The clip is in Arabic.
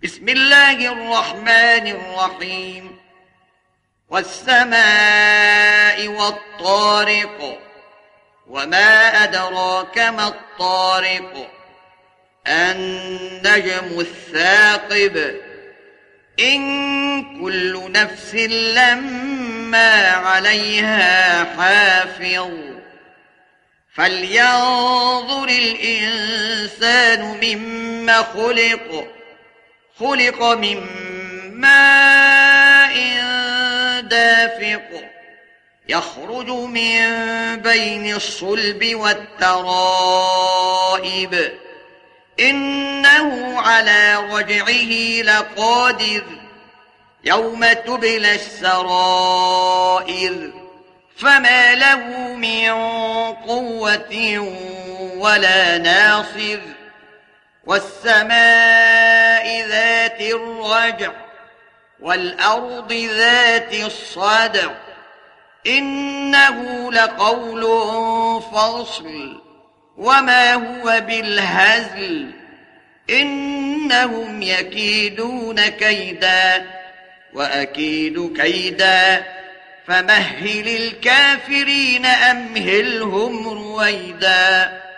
بسم الله الرحمن الرحيم. والسماء والطارق، وما أدراك ما الطارق، النجم الثاقب، إن كل نفس لما عليها حافظ، فلينظر الإنسان مما خلق من ماء دافق، يخرج من بين الصلب والترائب، إنه على رجعه لقادر، يوم تبلى السرائر، فما له من قوة ولا ناصر. والسماء ذات الرجع، والأرض ذات الصدع، إنه لقول فصل، وما هو بالهزل، إنهم يكيدون كيدا وأكيد كيدا، فمهل الكافرين أمهلهم رويدا.